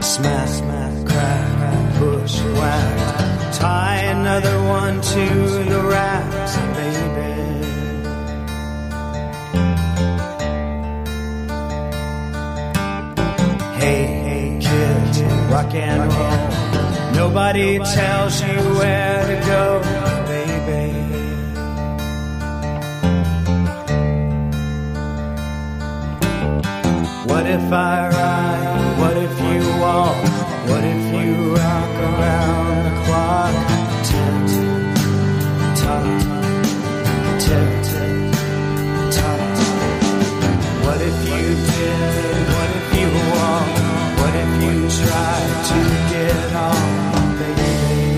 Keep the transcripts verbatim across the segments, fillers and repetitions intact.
Smack, smack, crack, push, whack. Tie another one to the racks, baby. Hey, hey, kids, rock and roll. Nobody tells you where to go, baby. What if I ride? What if you walk? What if you rock around the clock? Tick, tock, tick, tock. What if you did? What if you walk? What if you tried to get on, baby?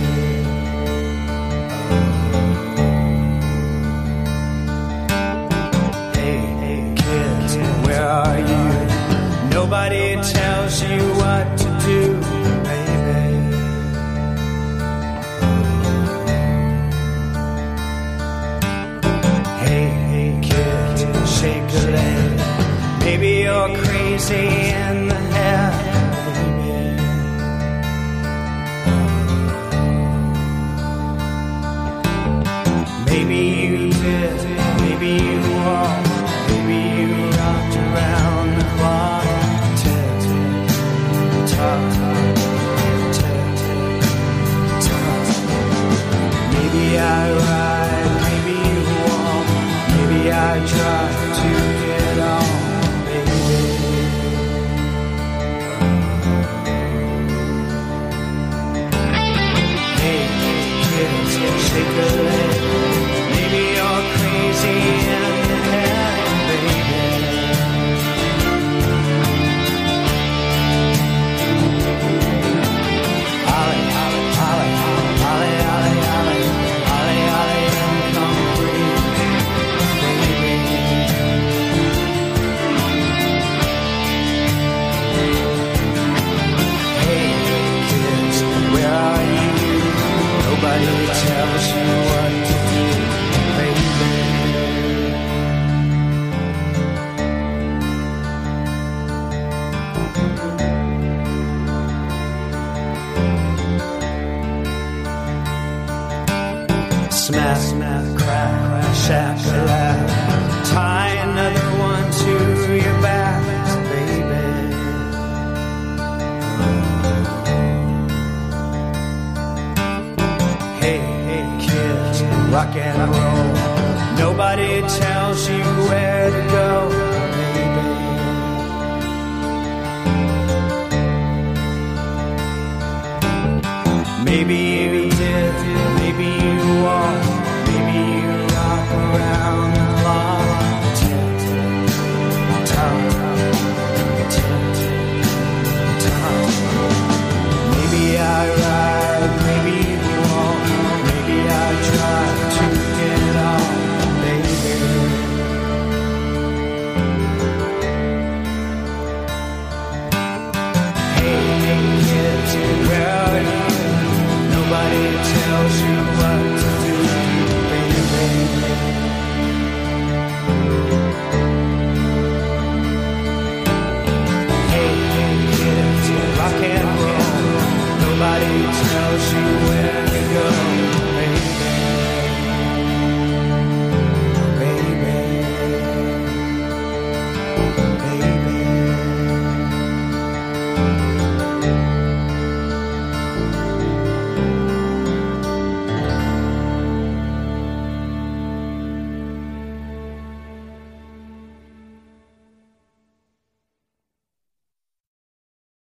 Hey, hey, kids, where are you? Nobody tells you what to do, baby. Hey, hey, kid, shake a leg. Maybe you're crazy in the head, baby. Maybe you did, maybe you walked, maybe you rocked around the clock. Maybe I ride, maybe you walk, maybe I try to get on, baby. Hey, kids, shake a leg. Maybe you're crazy in the head, baby. Nobody tells you what to do, baby. Smack, smack, crack, shack, laugh. Tie another one to your back, baby. Rock and roll. Nobody tells you where to go, baby. Maybe you did, maybe you walked, maybe you rock around the clock. Tick, tock, tick, tock. Maybe I ride, maybe you walk, maybe I try to get on, baby. Hey, hey, kids, where are you? Nobody tells you what to do, baby.